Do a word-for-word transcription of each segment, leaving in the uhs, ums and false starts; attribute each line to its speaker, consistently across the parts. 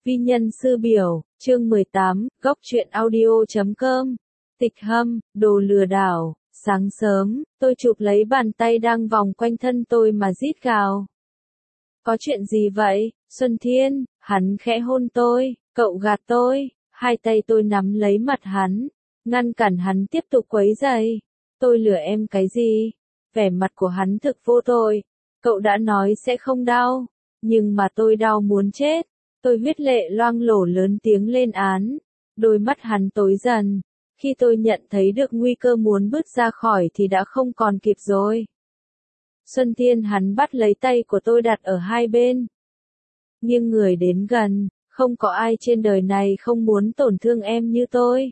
Speaker 1: Vi nhân sư biểu, chương mười tám, góc truyện audio chấm com. Tịch hâm, đồ lừa đảo. Sáng sớm, tôi chụp lấy bàn tay đang vòng quanh thân tôi mà rít gào. Có chuyện gì vậy, Xuân Thiên? Hắn khẽ hôn tôi, cậu gạt tôi. Hai tay tôi nắm lấy mặt hắn, ngăn cản hắn tiếp tục quấy rầy. Tôi lừa em cái gì? Vẻ mặt của hắn thực vô tội. Cậu đã nói sẽ không đau, nhưng mà tôi đau muốn chết. Tôi huyết lệ loang lổ lớn tiếng lên án. Đôi mắt hắn tối dần. Khi tôi nhận thấy được nguy cơ muốn bước ra khỏi thì đã không còn kịp rồi. Xuân Thiên, hắn bắt lấy tay của tôi đặt ở hai bên. Nhưng người đến gần, không có ai trên đời này không muốn tổn thương em như tôi.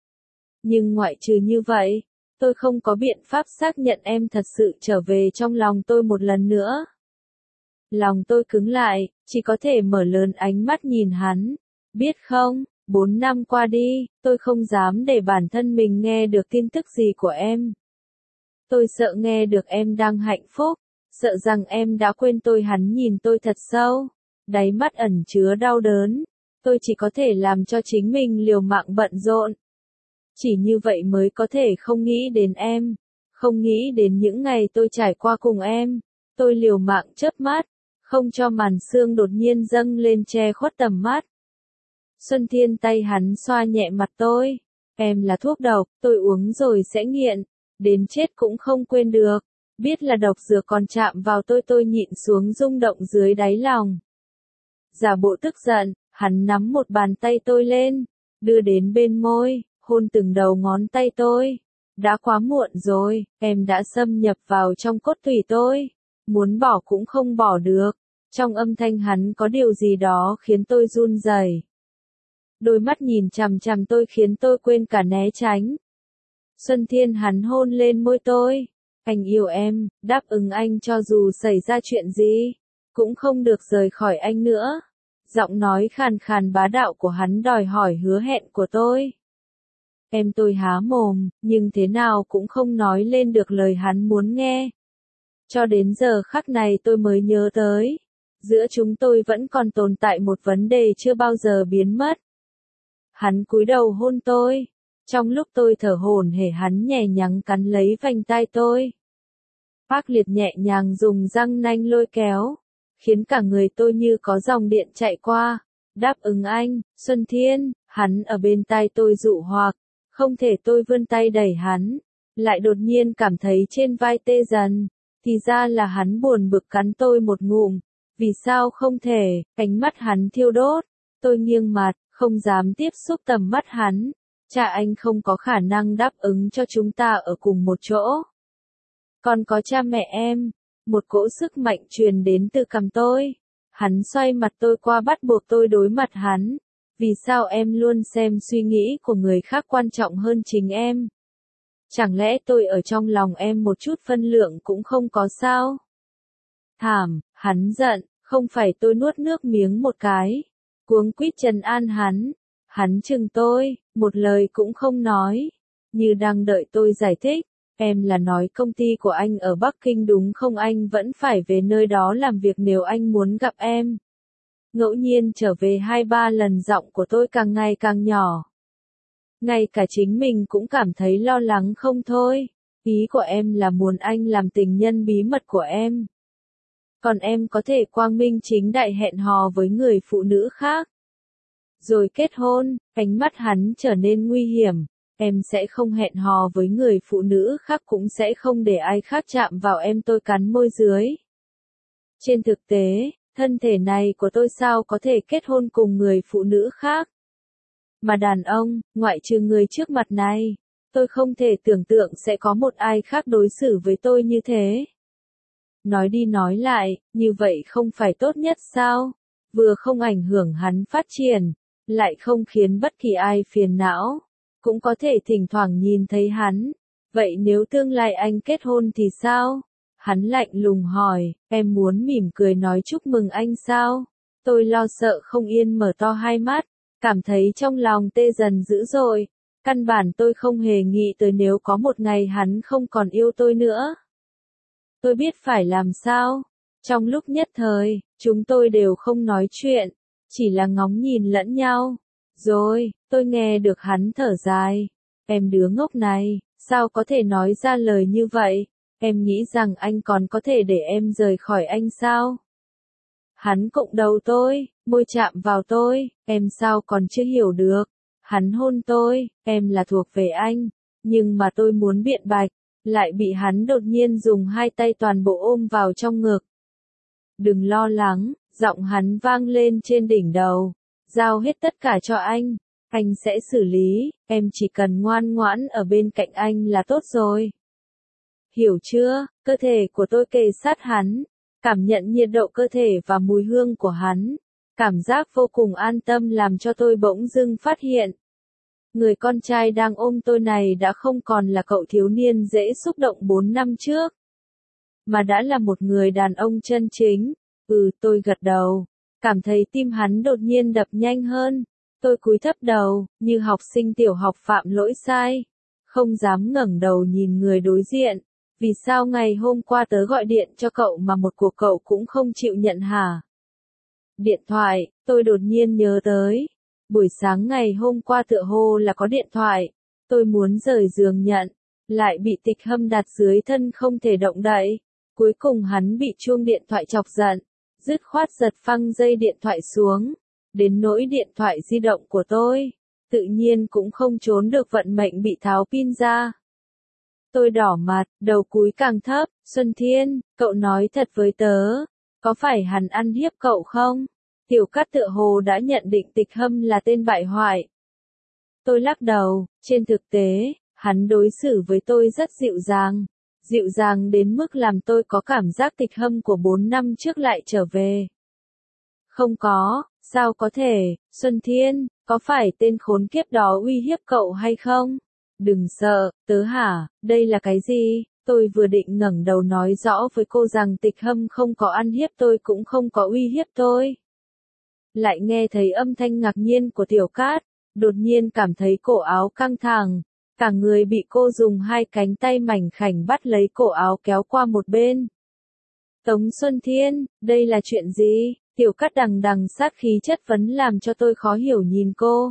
Speaker 1: Nhưng ngoại trừ như vậy, tôi không có biện pháp xác nhận em thật sự trở về trong lòng tôi một lần nữa. Lòng tôi cứng lại, chỉ có thể mở lớn ánh mắt nhìn hắn. Biết không, bốn năm qua đi, tôi không dám để bản thân mình nghe được tin tức gì của em. Tôi sợ nghe được em đang hạnh phúc, sợ rằng em đã quên tôi. Hắn nhìn tôi thật sâu, đáy mắt ẩn chứa đau đớn. Tôi chỉ có thể làm cho chính mình liều mạng bận rộn. Chỉ như vậy mới có thể không nghĩ đến em, không nghĩ đến những ngày tôi trải qua cùng em. Tôi liều mạng chớp mắt, không cho màn sương đột nhiên dâng lên che khuất tầm mắt. Xuân Thiên, tay hắn xoa nhẹ mặt tôi. Em là thuốc độc, tôi uống rồi sẽ nghiện, đến chết cũng không quên được. Biết là độc dược còn chạm vào tôi, tôi nhịn xuống rung động dưới đáy lòng. Giả bộ tức giận, hắn nắm một bàn tay tôi lên, đưa đến bên môi, hôn từng đầu ngón tay tôi. Đã quá muộn rồi, em đã xâm nhập vào trong cốt tủy tôi. Muốn bỏ cũng không bỏ được. Trong âm thanh hắn có điều gì đó khiến tôi run rẩy. Đôi mắt nhìn chằm chằm tôi khiến tôi quên cả né tránh. Xuân Thiên, hắn hôn lên môi tôi. Anh yêu em, đáp ứng anh cho dù xảy ra chuyện gì, cũng không được rời khỏi anh nữa. Giọng nói khàn khàn bá đạo của hắn đòi hỏi hứa hẹn của tôi. Em, tôi há mồm, nhưng thế nào cũng không nói lên được lời hắn muốn nghe. Cho đến giờ khắc này tôi mới nhớ tới, giữa chúng tôi vẫn còn tồn tại một vấn đề chưa bao giờ biến mất. Hắn cúi đầu hôn tôi. Trong lúc tôi thở hổn hển, hắn nhẹ nhàng cắn lấy vành tai tôi. Phác liệt nhẹ nhàng dùng răng nanh lôi kéo, khiến cả người tôi như có dòng điện chạy qua. Đáp ứng anh, Xuân Thiên. Hắn ở bên tai tôi dụ hoặc, không thể. Tôi vươn tay đẩy hắn, lại đột nhiên cảm thấy trên vai tê dần. Thì ra là hắn buồn bực cắn tôi một ngụm. Vì sao không thể? Ánh mắt hắn thiêu đốt. Tôi nghiêng mặt, không dám tiếp xúc tầm mắt hắn. Cha anh không có khả năng đáp ứng cho chúng ta ở cùng một chỗ. Còn có cha mẹ em. Một cỗ sức mạnh truyền đến từ cằm tôi. Hắn xoay mặt tôi qua, bắt buộc tôi đối mặt hắn. Vì sao em luôn xem suy nghĩ của người khác quan trọng hơn chính em? Chẳng lẽ tôi ở trong lòng em một chút phân lượng cũng không có sao? Thảm, hắn giận, không phải. Tôi nuốt nước miếng một cái, cuống quýt trấn an hắn. Hắn chừng tôi, một lời cũng không nói, như đang đợi tôi giải thích. Em là nói công ty của anh ở Bắc Kinh đúng không? Anh vẫn phải về nơi đó làm việc nếu anh muốn gặp em. Ngẫu nhiên trở về hai ba lần. Giọng của tôi càng ngày càng nhỏ. Ngay cả chính mình cũng cảm thấy lo lắng không thôi. Ý của em là muốn anh làm tình nhân bí mật của em. Còn em có thể quang minh chính đại hẹn hò với người phụ nữ khác. Rồi kết hôn. Ánh mắt hắn trở nên nguy hiểm. Em sẽ không hẹn hò với người phụ nữ khác, cũng sẽ không để ai khác chạm vào em. Tôi cắn môi dưới. Trên thực tế, thân thể này của tôi sao có thể kết hôn cùng người phụ nữ khác? Mà đàn ông, ngoại trừ người trước mặt này, tôi không thể tưởng tượng sẽ có một ai khác đối xử với tôi như thế. Nói đi nói lại, như vậy không phải tốt nhất sao? Vừa không ảnh hưởng hắn phát triển, lại không khiến bất kỳ ai phiền não, cũng có thể thỉnh thoảng nhìn thấy hắn. Vậy nếu tương lai anh kết hôn thì sao? Hắn lạnh lùng hỏi. Em muốn mỉm cười nói chúc mừng anh sao? Tôi lo sợ không yên mở to hai mắt, cảm thấy trong lòng tê dần dữ dội. Căn bản tôi không hề nghĩ tới nếu có một ngày hắn không còn yêu tôi nữa. Tôi biết phải làm sao. Trong lúc nhất thời, chúng tôi đều không nói chuyện. chỉ là ngóng nhìn lẫn nhau. Rồi, tôi nghe được hắn thở dài. Em đứa ngốc này, sao có thể nói ra lời như vậy? Em nghĩ rằng anh còn có thể để em rời khỏi anh sao? Hắn cụng đầu tôi, môi chạm vào tôi, em sao còn chưa hiểu được? Hắn hôn tôi, em là thuộc về anh, nhưng mà tôi muốn biện bạch, lại bị hắn đột nhiên dùng hai tay toàn bộ ôm vào trong ngực. Đừng lo lắng, giọng hắn vang lên trên đỉnh đầu, giao hết tất cả cho anh, anh sẽ xử lý, em chỉ cần ngoan ngoãn ở bên cạnh anh là tốt rồi. Hiểu chưa? Cơ thể của tôi kề sát hắn, cảm nhận nhiệt độ cơ thể và mùi hương của hắn. Cảm giác vô cùng an tâm làm cho tôi bỗng dưng phát hiện. Người con trai đang ôm tôi này đã không còn là cậu thiếu niên dễ xúc động bốn năm trước, mà đã là một người đàn ông chân chính. Ừ, tôi gật đầu, cảm thấy tim hắn đột nhiên đập nhanh hơn. Tôi cúi thấp đầu, như học sinh tiểu học phạm lỗi sai, không dám ngẩng đầu nhìn người đối diện. Vì sao ngày hôm qua tớ gọi điện cho cậu mà một cuộc cậu cũng không chịu nhận hả? Điện thoại, tôi đột nhiên nhớ tới. Buổi sáng ngày hôm qua tựa hồ là có điện thoại. Tôi muốn rời giường nhận, lại bị Tịch Hâm đặt dưới thân không thể động đậy. Cuối cùng hắn bị chuông điện thoại chọc giận, dứt khoát giật phăng dây điện thoại xuống. Đến nỗi điện thoại di động của tôi, tự nhiên cũng không trốn được vận mệnh bị tháo pin ra. Tôi đỏ mặt, đầu cúi càng thấp. Xuân Thiên, cậu nói thật với tớ, có phải hắn ăn hiếp cậu không? Tiểu Cát tựa hồ đã nhận định Tịch Hâm là tên bại hoại. Tôi lắc đầu, trên thực tế, hắn đối xử với tôi rất dịu dàng. Dịu dàng đến mức làm tôi có cảm giác Tịch Hâm của bốn năm trước lại trở về. Không có, sao có thể? Xuân Thiên, có phải tên khốn kiếp đó uy hiếp cậu hay không? Đừng sợ, tớ hả, đây là cái gì? Tôi vừa định ngẩng đầu nói rõ với cô rằng Tịch Hâm không có ăn hiếp tôi cũng không có uy hiếp tôi. Lại nghe thấy âm thanh ngạc nhiên của Tiểu Cát, đột nhiên cảm thấy cổ áo căng thẳng, cả người bị cô dùng hai cánh tay mảnh khảnh bắt lấy cổ áo kéo qua một bên. Tống Xuân Thiên, đây là chuyện gì? Tiểu Cát đằng đằng sát khí chất vấn làm cho tôi khó hiểu nhìn cô.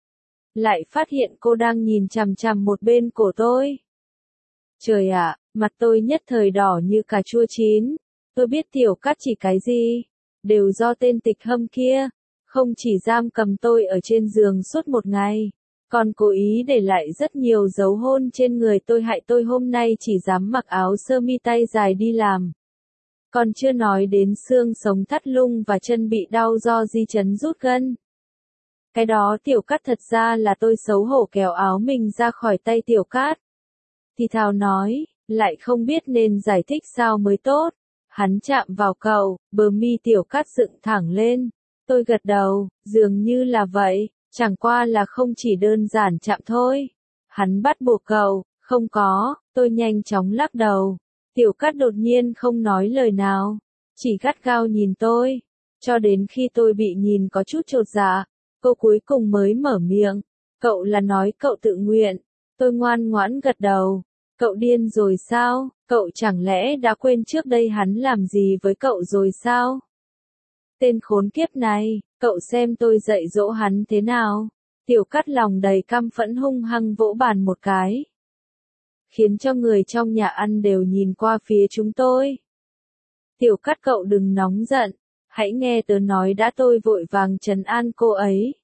Speaker 1: Lại phát hiện cô đang nhìn chằm chằm một bên cổ tôi. Trời ạ, mặt tôi nhất thời đỏ như cà chua chín. Tôi biết Tiểu Cát chỉ cái gì, đều do tên Tịch Hâm kia, không chỉ giam cầm tôi ở trên giường suốt một ngày, còn cố ý để lại rất nhiều dấu hôn trên người tôi, hại tôi hôm nay chỉ dám mặc áo sơ mi tay dài đi làm. Còn chưa nói đến xương sống thắt lưng và chân bị đau do di chấn rút gân. Cái đó Tiểu Cát thật ra là tôi xấu hổ kéo áo mình ra khỏi tay Tiểu Cát. Thì thào nói, lại không biết nên giải thích sao mới tốt. Hắn chạm vào cậu, bờ mi Tiểu Cát dựng thẳng lên. Tôi gật đầu, dường như là vậy, chẳng qua là không chỉ đơn giản chạm thôi. Hắn bắt buộc cậu, không có, tôi nhanh chóng lắc đầu. Tiểu Cát đột nhiên không nói lời nào, chỉ gắt gao nhìn tôi, cho đến khi tôi bị nhìn có chút chột dạ, cô cuối cùng mới mở miệng, cậu là nói cậu tự nguyện. Tôi ngoan ngoãn gật đầu. Cậu điên rồi sao? Cậu chẳng lẽ đã quên trước đây hắn làm gì với cậu rồi sao? Tên khốn kiếp này, cậu xem tôi dạy dỗ hắn thế nào? Tiểu Cát lòng đầy căm phẫn hung hăng vỗ bàn một cái, khiến cho người trong nhà ăn đều nhìn qua phía chúng tôi. Tiểu Cát cậu đừng nóng giận, hãy nghe tớ nói đã. Tôi vội vàng trấn an cô ấy.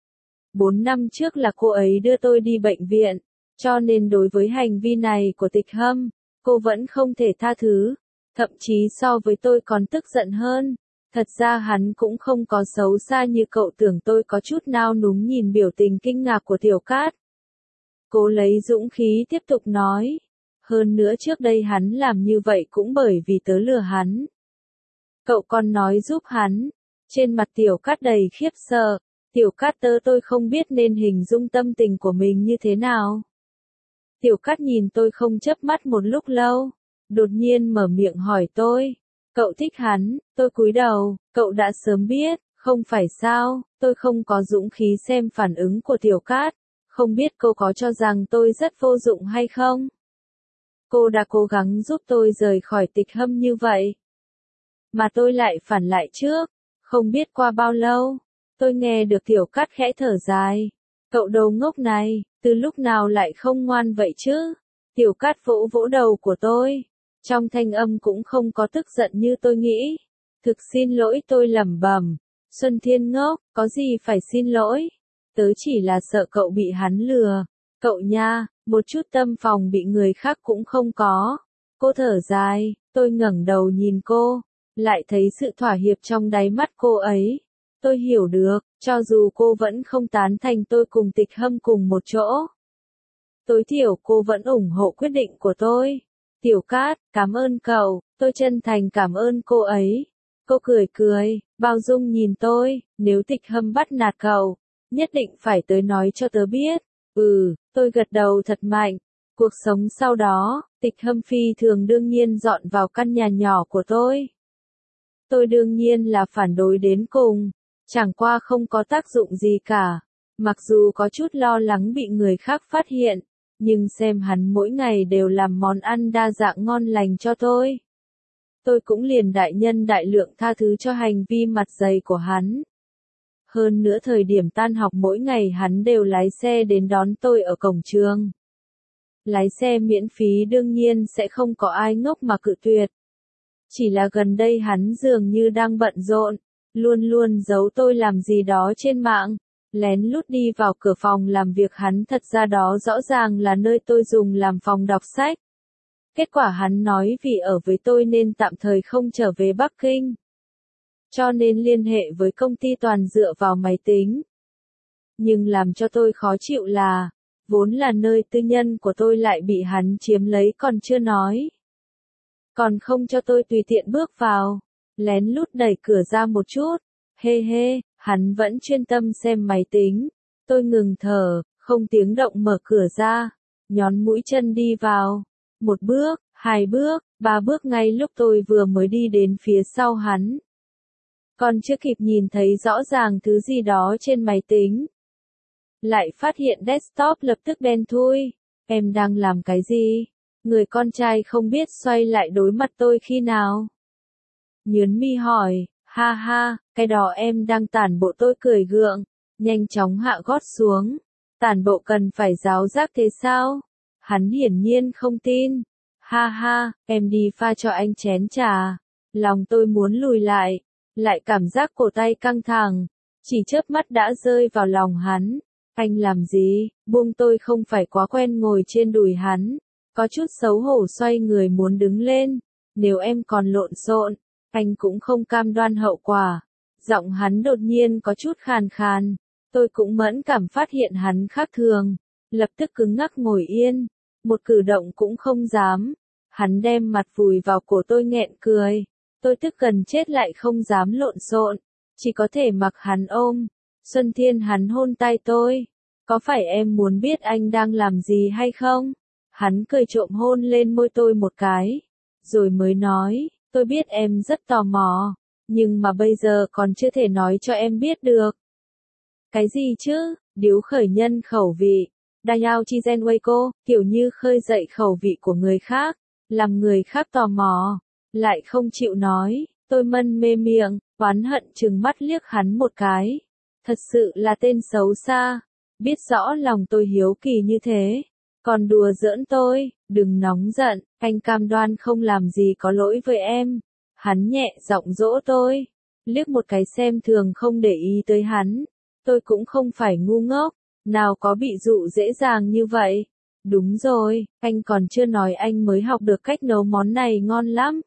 Speaker 1: Bốn năm trước là cô ấy đưa tôi đi bệnh viện, cho nên đối với hành vi này của Tịch Hâm, cô vẫn không thể tha thứ, thậm chí so với tôi còn tức giận hơn. Thật ra hắn cũng không có xấu xa như cậu tưởng. Tôi có chút nao núng nhìn biểu tình kinh ngạc của Tiểu Cát. Cô lấy dũng khí tiếp tục nói, hơn nữa trước đây hắn làm như vậy cũng bởi vì tớ lừa hắn. Cậu còn nói giúp hắn. Trên mặt Tiểu Cát đầy khiếp sợ. Tiểu Cát tớ tôi không biết nên hình dung tâm tình của mình như thế nào. Tiểu Cát nhìn tôi không chớp mắt một lúc lâu, đột nhiên mở miệng hỏi tôi, cậu thích hắn? Tôi cúi đầu, cậu đã sớm biết, không phải sao? Tôi không có dũng khí xem phản ứng của Tiểu Cát, không biết cô có cho rằng tôi rất vô dụng hay không? Cô đã cố gắng giúp tôi rời khỏi Tịch Hâm như vậy, mà tôi lại phản lại trước, không biết qua bao lâu, Tôi nghe được Tiểu Cát khẽ thở dài. Cậu đồ ngốc này, từ lúc nào lại không ngoan vậy chứ? Tiểu Cát vỗ vỗ đầu của tôi. Trong thanh âm cũng không có tức giận như tôi nghĩ. Thực xin lỗi, tôi lẩm bẩm. Xuân Thiên ngốc, có gì phải xin lỗi? Tớ chỉ là sợ cậu bị hắn lừa. Cậu nha, một chút tâm phòng bị người khác cũng không có. Cô thở dài, tôi ngẩng đầu nhìn cô, lại thấy sự thỏa hiệp trong đáy mắt cô ấy. Tôi hiểu được, cho dù cô vẫn không tán thành tôi cùng Tịch Hâm cùng một chỗ. Tối thiểu cô vẫn ủng hộ quyết định của tôi. Tiểu Cát, cảm ơn cậu, tôi chân thành cảm ơn cô ấy. Cô cười cười, bao dung nhìn tôi, nếu Tịch Hâm bắt nạt cậu, nhất định phải tới nói cho tớ biết. Ừ, tôi gật đầu thật mạnh. Cuộc sống sau đó, Tịch Hâm phi thường đương nhiên dọn vào căn nhà nhỏ của tôi. Tôi đương nhiên là phản đối đến cùng, chẳng qua không có tác dụng gì cả. Mặc dù có chút lo lắng bị người khác phát hiện, nhưng xem hắn mỗi ngày đều làm món ăn đa dạng ngon lành cho tôi. Tôi cũng liền đại nhân đại lượng tha thứ cho hành vi mặt dày của hắn. Hơn nữa thời điểm tan học mỗi ngày hắn đều lái xe đến đón tôi ở cổng trường. Lái xe miễn phí đương nhiên sẽ không có ai ngốc mà cự tuyệt. Chỉ là gần đây hắn dường như đang bận rộn, luôn luôn giấu tôi làm gì đó trên mạng, lén lút đi vào cửa phòng làm việc hắn, thật ra đó rõ ràng là nơi tôi dùng làm phòng đọc sách. Kết quả hắn nói vì ở với tôi nên tạm thời không trở về Bắc Kinh. Cho nên liên hệ với công ty toàn dựa vào máy tính. Nhưng làm cho tôi khó chịu là, vốn là nơi tư nhân của tôi lại bị hắn chiếm lấy còn chưa nói. Còn không cho tôi tùy tiện bước vào, lén lút đẩy cửa ra một chút. Hê hê, hắn vẫn chuyên tâm xem máy tính. Tôi ngừng thở, không tiếng động mở cửa ra, nhón mũi chân đi vào. Một bước, hai bước, ba bước, ngay lúc tôi vừa mới đi đến phía sau hắn. Còn chưa kịp nhìn thấy rõ ràng thứ gì đó trên máy tính, lại phát hiện desktop lập tức đen thui. Em đang làm cái gì? Người con trai không biết xoay lại đối mặt tôi khi nào. Nhớn mi hỏi, ha ha, cái đó em đang tản bộ. Tôi cười gượng, nhanh chóng hạ gót xuống. Tản bộ cần phải giáo giác thế sao? Hắn hiển nhiên không tin. Ha ha, em đi pha cho anh chén trà. Lòng tôi muốn lùi lại, lại cảm giác cổ tay căng thẳng, chỉ chớp mắt đã rơi vào lòng hắn. Anh làm gì? Buông tôi, không phải quá quen ngồi trên đùi hắn. Có chút xấu hổ xoay người muốn đứng lên. Nếu em còn lộn xộn, anh cũng không cam đoan hậu quả. Giọng hắn đột nhiên có chút khàn khàn. Tôi cũng mẫn cảm phát hiện hắn khác thường, lập tức cứng ngắc ngồi yên, một cử động cũng không dám. Hắn đem mặt vùi vào cổ tôi nghẹn cười. Tôi tức gần chết lại không dám lộn xộn, chỉ có thể mặc hắn ôm. Xuân Thiên, hắn hôn tay tôi. Có phải em muốn biết anh đang làm gì hay không? Hắn cười trộm hôn lên môi tôi một cái, rồi mới nói, tôi biết em rất tò mò, nhưng mà bây giờ còn chưa thể nói cho em biết được. Cái gì chứ? Điếu khởi nhân khẩu vị. Dayao chi gen Waco, kiểu như khơi dậy khẩu vị của người khác, làm người khác tò mò, lại không chịu nói. Tôi mân mê miệng, oán hận trừng mắt liếc hắn một cái. Thật sự là tên xấu xa, biết rõ lòng tôi hiếu kỳ như thế, còn đùa giỡn tôi. Đừng nóng giận, anh cam đoan không làm gì có lỗi với em. Hắn nhẹ giọng dỗ tôi, liếc một cái xem thường không để ý tới hắn. Tôi cũng không phải ngu ngốc, nào có bị dụ dễ dàng như vậy. Đúng rồi, anh còn chưa nói anh mới học được cách nấu món này ngon lắm.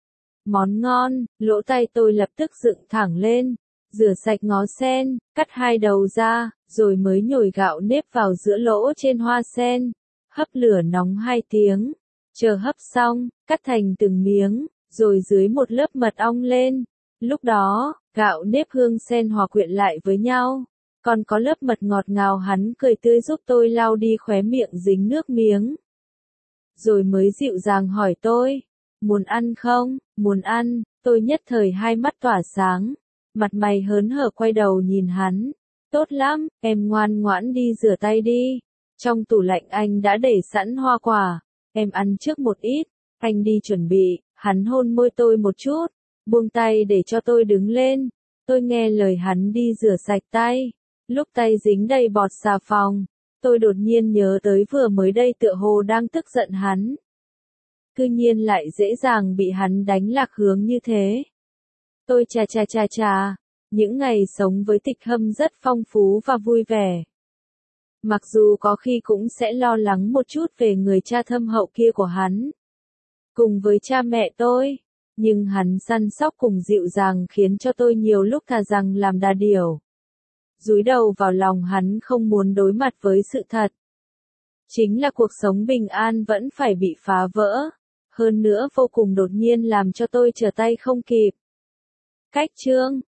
Speaker 1: Món ngon, lỗ tai tôi lập tức dựng thẳng lên. Rửa sạch ngó sen, cắt hai đầu ra, rồi mới nhồi gạo nếp vào giữa lỗ trên hoa sen. Hấp lửa nóng hai tiếng. Chờ hấp xong, cắt thành từng miếng, rồi dưới một lớp mật ong lên. Lúc đó, gạo nếp hương sen hòa quyện lại với nhau. Còn có lớp mật ngọt ngào. Hắn cười tươi giúp tôi lau đi khóe miệng dính nước miếng. Rồi mới dịu dàng hỏi tôi, muốn ăn không? Muốn ăn. Tôi nhất thời hai mắt tỏa sáng, mặt mày hớn hở quay đầu nhìn hắn. Tốt lắm, em ngoan ngoãn đi rửa tay đi. Trong tủ lạnh anh đã để sẵn hoa quả, em ăn trước một ít. Anh đi chuẩn bị. Hắn hôn môi tôi một chút, buông tay để cho tôi đứng lên. Tôi nghe lời hắn đi rửa sạch tay. Lúc tay dính đầy bọt xà phòng, tôi đột nhiên nhớ tới vừa mới đây tựa hồ đang tức giận hắn. Cư nhiên lại dễ dàng bị hắn đánh lạc hướng như thế. Tôi chà chà chà chà, những ngày sống với Tịch Hâm rất phong phú và vui vẻ. Mặc dù có khi cũng sẽ lo lắng một chút về người cha thâm hậu kia của hắn. Cùng với cha mẹ tôi, nhưng hắn săn sóc cùng dịu dàng khiến cho tôi nhiều lúc thà rằng làm đà điểu. Dúi đầu vào lòng hắn không muốn đối mặt với sự thật. Chính là cuộc sống bình an vẫn phải bị phá vỡ. Hơn nữa vô cùng đột nhiên làm cho tôi trở tay không kịp. Cách chương